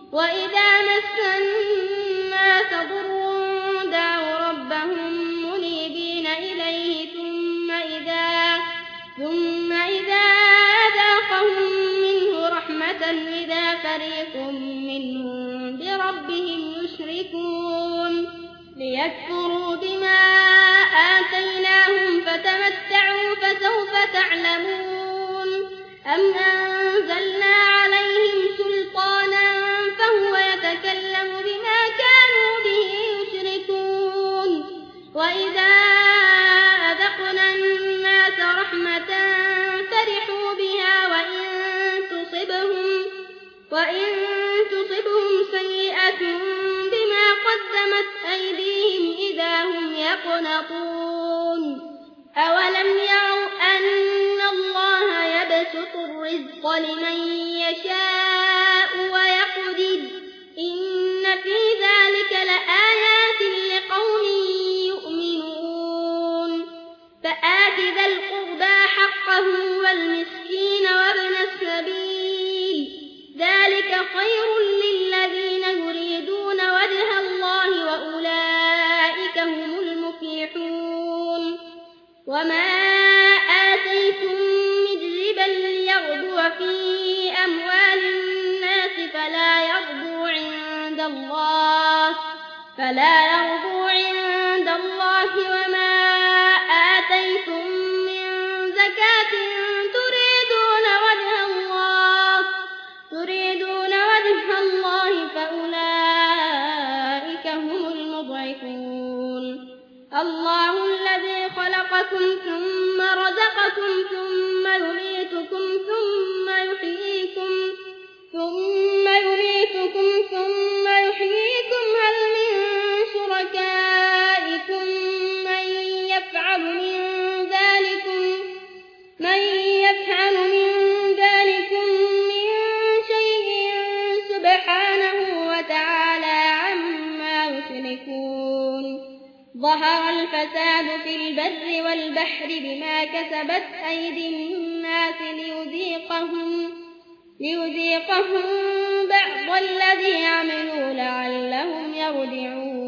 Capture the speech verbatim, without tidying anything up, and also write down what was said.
وإذا مس الناس ضر دعوا ربهم منيبين إليه ثم إذا, ثم إذا أذاقهم منه رحمة إذا فريق منهم بربهم يشركون ليكفروا بما آتيناهم فتمتعوا فسوف تعلمون أم أنزلنا عليهم سلطانا فهو يتكلم بما كانوا به يشركون وإذا أذقنا الناس رحمة فرحوا بها وإن تصبهم, وإن تصبهم سيئة بما قدمت أيديهم إذا هم يقنطون أولم يروا أن الله يبسط الرزق لمن يشاء ويقدر إن في ذلك لآيات لقوم يؤمنون فآت ذا القربى حقه والمسكين وابن السبيل ذلك خير للذين يريدون وجه الله وأولئك هم المفلحون وما آتيتم من ربا ليربو في أموال الناس فلا يربو عند الله فلا يربو عند الله وما آتيتم من زكاة تريدون وجه الله تريدون وجه الله فأولئك هم المضعفون الله الذي خلقكم ثم رزقكم ثم يميتكم ثم يحييكم ثم يميتكم ثم يحييكم هل من شركائكم من يفعل من ذلكم من يفعل من ذلكم من شيء سبحانه وتعالى عما يشركون ظهر الفساد في البر والبحر بما كسبت أيدي الناس ليذيقهم, ليذيقهم بعض الذي عملوا لعلهم يرجعون